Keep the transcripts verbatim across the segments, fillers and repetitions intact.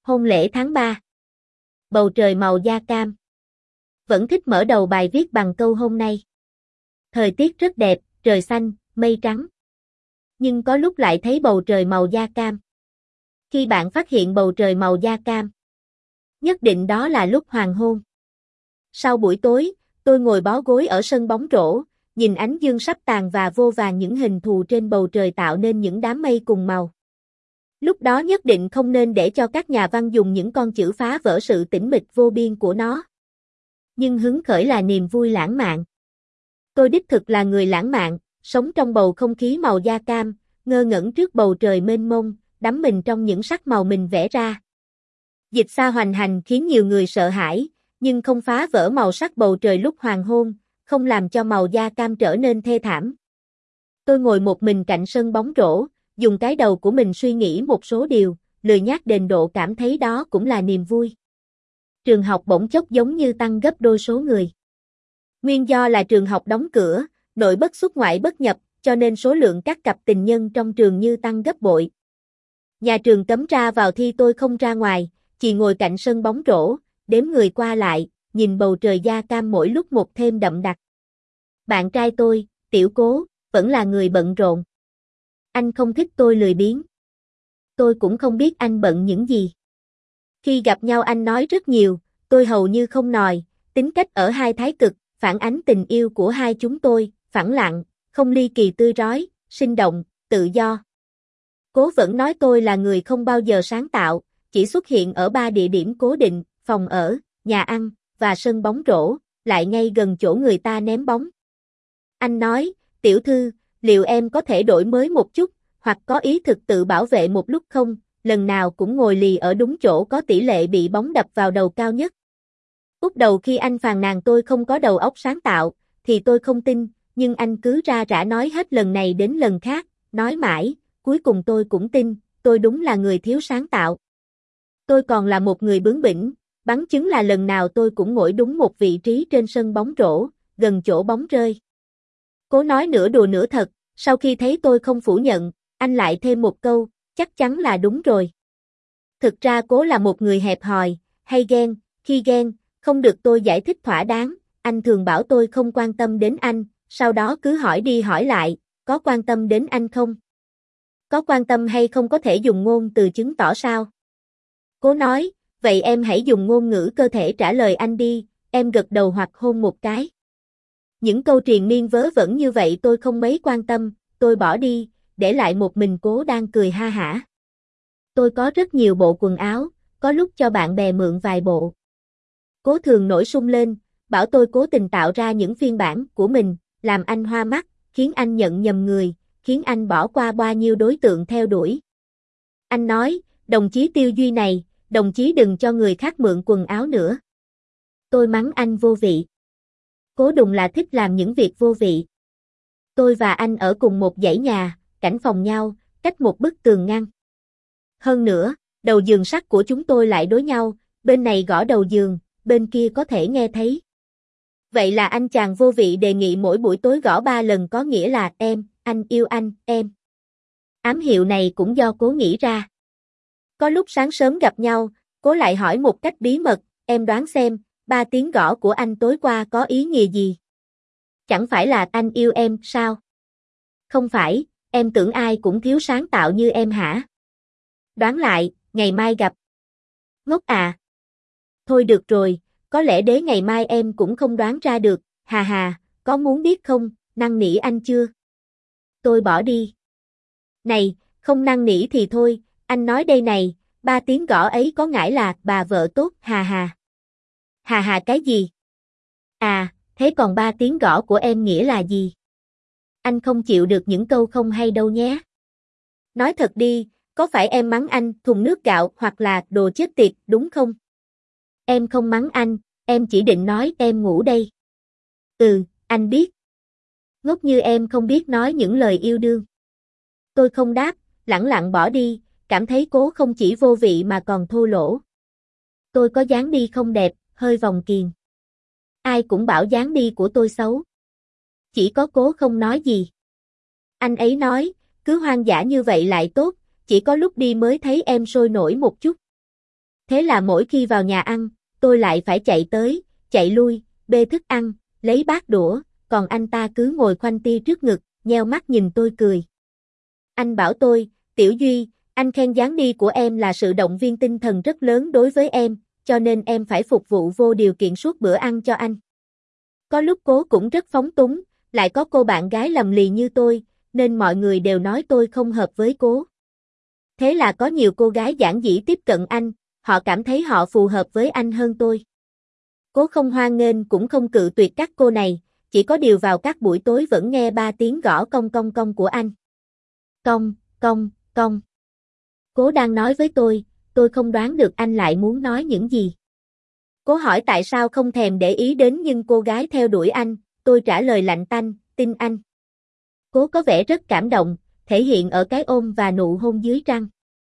Hôn lễ tháng ba. Bầu trời màu da cam. Vẫn thích mở đầu bài viết bằng câu hôm nay. Thời tiết rất đẹp, trời xanh, mây trắng. Nhưng có lúc lại thấy bầu trời màu da cam. Khi bạn phát hiện bầu trời màu da cam, nhất định đó là lúc hoàng hôn. Sau buổi tối, tôi ngồi bó gối ở sân bóng rổ, nhìn ánh dương sắp tàn và vô vàn những hình thù trên bầu trời tạo nên những đám mây cùng màu. Lúc đó nhất định không nên để cho các nhà văn dùng những con chữ phá vỡ sự tĩnh mịch vô biên của nó. Nhưng hứng khởi là niềm vui lãng mạn. Tôi đích thực là người lãng mạn, sống trong bầu không khí màu da cam, ngơ ngẩn trước bầu trời mênh mông, đắm mình trong những sắc màu mình vẽ ra. Dịch xa hoành hành khiến nhiều người sợ hãi, nhưng không phá vỡ màu sắc bầu trời lúc hoàng hôn, không làm cho màu da cam trở nên thê thảm. Tôi ngồi một mình cạnh sân bóng rổ, dùng cái đầu của mình suy nghĩ một số điều, lười nhác đền độ cảm thấy đó cũng là niềm vui. Trường học bỗng chốc giống như tăng gấp đôi số người. Nguyên do là trường học đóng cửa, nội bất xuất ngoại bất nhập, cho nên số lượng các cặp tình nhân trong trường như tăng gấp bội. Nhà trường cấm ra vào thi tôi không ra ngoài, chỉ ngồi cạnh sân bóng rổ, đếm người qua lại, nhìn bầu trời da cam mỗi lúc một thêm đậm đặc. Bạn trai tôi, Tiểu Cố, vẫn là người bận rộn. Anh không thích tôi lười biếng. Tôi cũng không biết anh bận những gì. Khi gặp nhau anh nói rất nhiều, tôi hầu như không nói, tính cách ở hai thái cực, phản ánh tình yêu của hai chúng tôi, phẳng lặng, không ly kỳ tươi rói, sinh động, tự do. Cố vẫn nói tôi là người không bao giờ sáng tạo, chỉ xuất hiện ở ba địa điểm cố định, phòng ở, nhà ăn, và sân bóng rổ, lại ngay gần chỗ người ta ném bóng. Anh nói, tiểu thư, liệu em có thể đổi mới một chút, hoặc có ý thực tự bảo vệ một lúc không, lần nào cũng ngồi lì ở đúng chỗ có tỷ lệ bị bóng đập vào đầu cao nhất. Út đầu khi anh phàn nàn tôi không có đầu óc sáng tạo, thì tôi không tin, nhưng anh cứ ra rả nói hết lần này đến lần khác, nói mãi, cuối cùng tôi cũng tin, tôi đúng là người thiếu sáng tạo. Tôi còn là một người bướng bỉnh, bằng chứng là lần nào tôi cũng ngồi đúng một vị trí trên sân bóng rổ, gần chỗ bóng rơi. Cố nói nửa đùa nửa thật, sau khi thấy tôi không phủ nhận, anh lại thêm một câu, chắc chắn là đúng rồi. Thực ra Cố là một người hẹp hòi, hay ghen, khi ghen, không được tôi giải thích thỏa đáng, anh thường bảo tôi không quan tâm đến anh, sau đó cứ hỏi đi hỏi lại, có quan tâm đến anh không? Có quan tâm hay không có thể dùng ngôn từ chứng tỏ sao? Cố nói, vậy em hãy dùng ngôn ngữ cơ thể trả lời anh đi, em gật đầu hoặc hôn một cái. Những câu triền miên vớ vẩn như vậy tôi không mấy quan tâm, tôi bỏ đi, để lại một mình Cố đang cười ha hả. Tôi có rất nhiều bộ quần áo, có lúc cho bạn bè mượn vài bộ. Cố thường nổi sung lên, bảo tôi cố tình tạo ra những phiên bản của mình, làm anh hoa mắt, khiến anh nhận nhầm người, khiến anh bỏ qua bao nhiêu đối tượng theo đuổi. Anh nói, đồng chí Tiêu Duy này, đồng chí đừng cho người khác mượn quần áo nữa. Tôi mắng anh vô vị. Cố đùng là thích làm những việc vô vị. Tôi và anh ở cùng một dãy nhà, cảnh phòng nhau, cách một bức tường ngăn. Hơn nữa, đầu giường sắt của chúng tôi lại đối nhau, bên này gõ đầu giường, bên kia có thể nghe thấy. Vậy là anh chàng vô vị đề nghị mỗi buổi tối gõ ba lần có nghĩa là em, anh yêu anh, em. Ám hiệu này cũng do Cố nghĩ ra. Có lúc sáng sớm gặp nhau, Cố lại hỏi một cách bí mật, em đoán xem, ba tiếng gõ của anh tối qua có ý nghĩa gì? Chẳng phải là anh yêu em, sao? Không phải, em tưởng ai cũng thiếu sáng tạo như em hả? Đoán lại, ngày mai gặp. Ngốc à? Thôi được rồi, có lẽ đến ngày mai em cũng không đoán ra được, hà hà, có muốn biết không, năn nỉ anh chưa? Tôi bỏ đi. Này, không năn nỉ thì thôi, anh nói đây này, ba tiếng gõ ấy có ngãi là bà vợ tốt, hà hà. Hà hà cái gì? À, thế còn ba tiếng gõ của em nghĩa là gì? Anh không chịu được những câu không hay đâu nhé. Nói thật đi, có phải em mắng anh thùng nước gạo hoặc là đồ chết tiệt đúng không? Em không mắng anh, em chỉ định nói em ngủ đây. Ừ, anh biết. Ngốc như em không biết nói những lời yêu đương. Tôi không đáp, lẳng lặng bỏ đi, cảm thấy Cố không chỉ vô vị mà còn thô lỗ. Tôi có dáng đi không đẹp, hơi vòng kiềng. Ai cũng bảo dáng đi của tôi xấu. Chỉ có Cố không nói gì. Anh ấy nói, cứ hoang dã như vậy lại tốt, chỉ có lúc đi mới thấy em sôi nổi một chút. Thế là mỗi khi vào nhà ăn, tôi lại phải chạy tới, chạy lui, bê thức ăn, lấy bát đũa, còn anh ta cứ ngồi khoanh ti trước ngực, nheo mắt nhìn tôi cười. Anh bảo tôi, Tiểu Duy, anh khen dáng đi của em là sự động viên tinh thần rất lớn đối với em, cho nên em phải phục vụ vô điều kiện suốt bữa ăn cho anh. Có lúc Cố cũng rất phóng túng, lại có cô bạn gái lầm lì như tôi, nên mọi người đều nói tôi không hợp với Cố. Thế là có nhiều cô gái giản dĩ tiếp cận anh, họ cảm thấy họ phù hợp với anh hơn tôi. Cố không hoan nghênh cũng không cự tuyệt các cô này, chỉ có điều vào các buổi tối vẫn nghe ba tiếng gõ cong cong cong của anh. Cong, cong, cong. Cố đang nói với tôi, tôi không đoán được anh lại muốn nói những gì. Cố hỏi tại sao không thèm để ý đến nhưng cô gái theo đuổi anh, tôi trả lời lạnh tanh, tin anh. Cố có vẻ rất cảm động, thể hiện ở cái ôm và nụ hôn dưới trăng.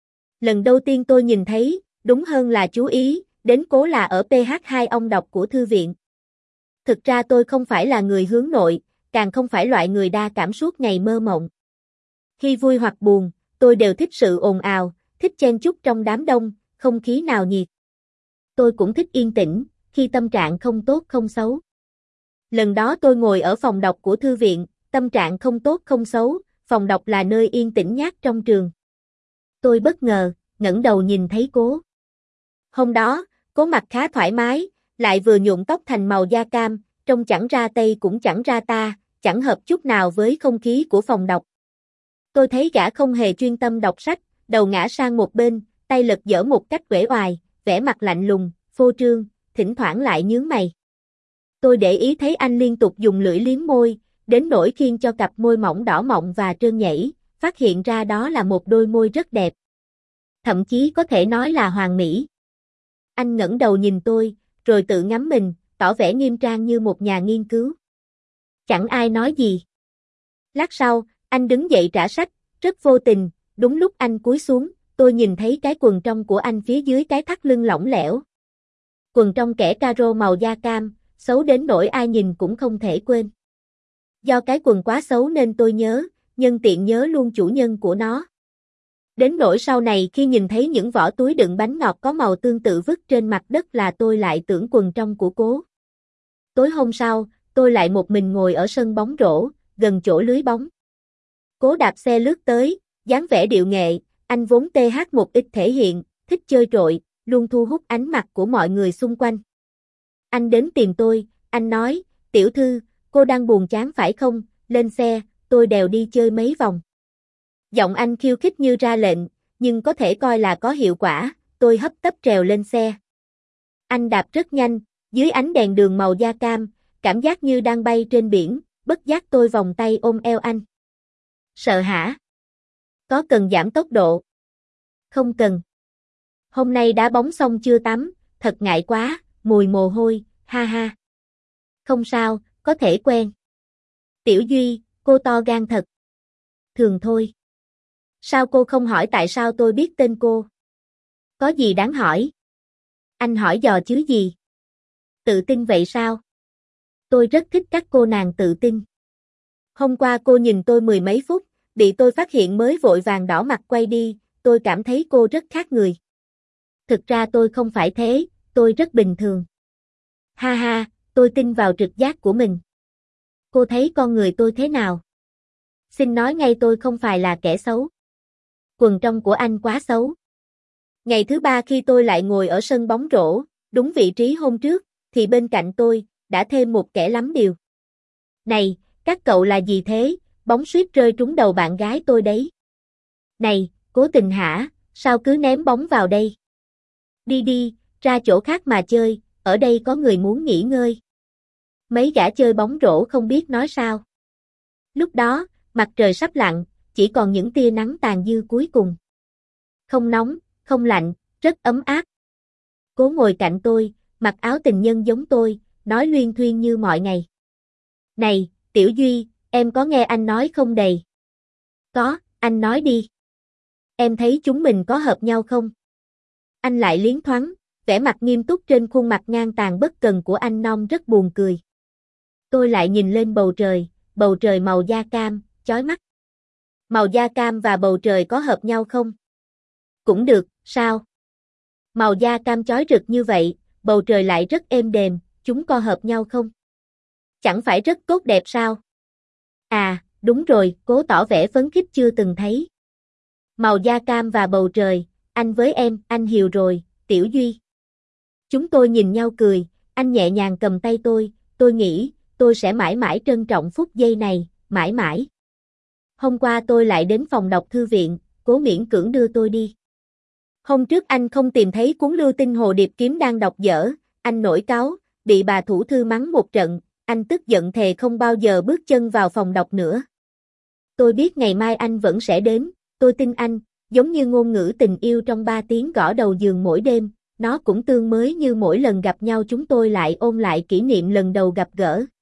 Lần đầu tiên tôi nhìn thấy, đúng hơn là chú ý, đến Cố là ở pê hát hai ông đọc của thư viện. Thực ra tôi không phải là người hướng nội, càng không phải loại người đa cảm suốt ngày mơ mộng. Khi vui hoặc buồn, tôi đều thích sự ồn ào, thích chen chúc trong đám đông, không khí nào nhiệt. Tôi cũng thích yên tĩnh, khi tâm trạng không tốt không xấu. Lần đó tôi ngồi ở phòng đọc của thư viện, tâm trạng không tốt không xấu, phòng đọc là nơi yên tĩnh nhất trong trường. Tôi bất ngờ, ngẩng đầu nhìn thấy Cố. Hôm đó, Cố mặt khá thoải mái, lại vừa nhuộm tóc thành màu da cam, trông chẳng ra Tây cũng chẳng ra ta, chẳng hợp chút nào với không khí của phòng đọc. Tôi thấy gã không hề chuyên tâm đọc sách, đầu ngã sang một bên, tay lật dở một cách uể oải, vẻ mặt lạnh lùng, phô trương, thỉnh thoảng lại nhướng mày. Tôi để ý thấy anh liên tục dùng lưỡi liếm môi, đến nỗi khiến cho cặp môi mỏng đỏ mọng và trơn nhảy, phát hiện ra đó là một đôi môi rất đẹp. Thậm chí có thể nói là hoàn mỹ. Anh ngẩng đầu nhìn tôi, rồi tự ngắm mình, tỏ vẻ nghiêm trang như một nhà nghiên cứu. Chẳng ai nói gì. Lát sau, anh đứng dậy trả sách, rất vô tình, đúng lúc anh cúi xuống, tôi nhìn thấy cái quần trong của anh phía dưới cái thắt lưng lỏng lẻo. Quần trong kẻ caro màu da cam, xấu đến nỗi ai nhìn cũng không thể quên. Do cái quần quá xấu nên tôi nhớ, nhân tiện nhớ luôn chủ nhân của nó. Đến nỗi sau này khi nhìn thấy những vỏ túi đựng bánh ngọt có màu tương tự vứt trên mặt đất là tôi lại tưởng quần trong của Cố. Tối hôm sau, tôi lại một mình ngồi ở sân bóng rổ, gần chỗ lưới bóng. Cố đạp xe lướt tới, dáng vẻ điệu nghệ, anh vốn tê hát một ít thể hiện, thích chơi trội, luôn thu hút ánh mặt của mọi người xung quanh. Anh đến tìm tôi, anh nói, tiểu thư, cô đang buồn chán phải không, lên xe, tôi đèo đi chơi mấy vòng. Giọng anh khiêu khích như ra lệnh, nhưng có thể coi là có hiệu quả, tôi hấp tấp trèo lên xe. Anh đạp rất nhanh, dưới ánh đèn đường màu da cam, cảm giác như đang bay trên biển, bất giác tôi vòng tay ôm eo anh. Sợ hả? Có cần giảm tốc độ? Không cần. Hôm nay đá bóng xong chưa tắm, thật ngại quá, mùi mồ hôi, ha ha. Không sao, có thể quen. Tiểu Duy, cô to gan thật. Thường thôi. Sao cô không hỏi tại sao tôi biết tên cô? Có gì đáng hỏi? Anh hỏi dò chứ gì? Tự tin vậy sao? Tôi rất thích các cô nàng tự tin. Hôm qua cô nhìn tôi mười mấy phút, bị tôi phát hiện mới vội vàng đỏ mặt quay đi, tôi cảm thấy cô rất khác người. Thực ra tôi không phải thế, tôi rất bình thường. Ha ha, tôi tin vào trực giác của mình. Cô thấy con người tôi thế nào? Xin nói ngay tôi không phải là kẻ xấu. Quần trong của anh quá xấu. Ngày thứ ba khi tôi lại ngồi ở sân bóng rổ, đúng vị trí hôm trước, thì bên cạnh tôi, đã thêm một kẻ lắm điều. Này, các cậu là gì thế, bóng suýt rơi trúng đầu bạn gái tôi đấy. Này, Cố Tình hả, sao cứ ném bóng vào đây? Đi đi, ra chỗ khác mà chơi, ở đây có người muốn nghỉ ngơi. Mấy gã chơi bóng rổ không biết nói sao. Lúc đó, mặt trời sắp lặn, chỉ còn những tia nắng tàn dư cuối cùng. Không nóng, không lạnh, rất ấm áp. Cố ngồi cạnh tôi, mặc áo tình nhân giống tôi, nói luyên thuyên như mọi ngày. Này, Tiểu Duy, em có nghe anh nói không đầy? Có, anh nói đi. Em thấy chúng mình có hợp nhau không? Anh lại liến thoáng, vẻ mặt nghiêm túc trên khuôn mặt ngang tàn bất cần của anh non rất buồn cười. Tôi lại nhìn lên bầu trời, bầu trời màu da cam, chói mắt. Màu da cam và bầu trời có hợp nhau không? Cũng được, sao? Màu da cam chói rực như vậy, bầu trời lại rất êm đềm, chúng có hợp nhau không? Chẳng phải rất tốt đẹp sao? À, đúng rồi, Cố tỏ vẻ phấn khích chưa từng thấy. Màu da cam và bầu trời, anh với em, anh hiểu rồi, Tiểu Duy. Chúng tôi nhìn nhau cười, anh nhẹ nhàng cầm tay tôi, tôi nghĩ, tôi sẽ mãi mãi trân trọng phút giây này, mãi mãi. Hôm qua tôi lại đến phòng đọc thư viện, Cố miễn cưỡng đưa tôi đi. Hôm trước anh không tìm thấy cuốn Lưu Tinh Hồ Điệp Kiếm đang đọc dở, anh nổi cáu, bị bà thủ thư mắng một trận, anh tức giận thề không bao giờ bước chân vào phòng đọc nữa. Tôi biết ngày mai anh vẫn sẽ đến, tôi tin anh, giống như ngôn ngữ tình yêu trong ba tiếng gõ đầu giường mỗi đêm, nó cũng tương mới như mỗi lần gặp nhau chúng tôi lại ôn lại kỷ niệm lần đầu gặp gỡ.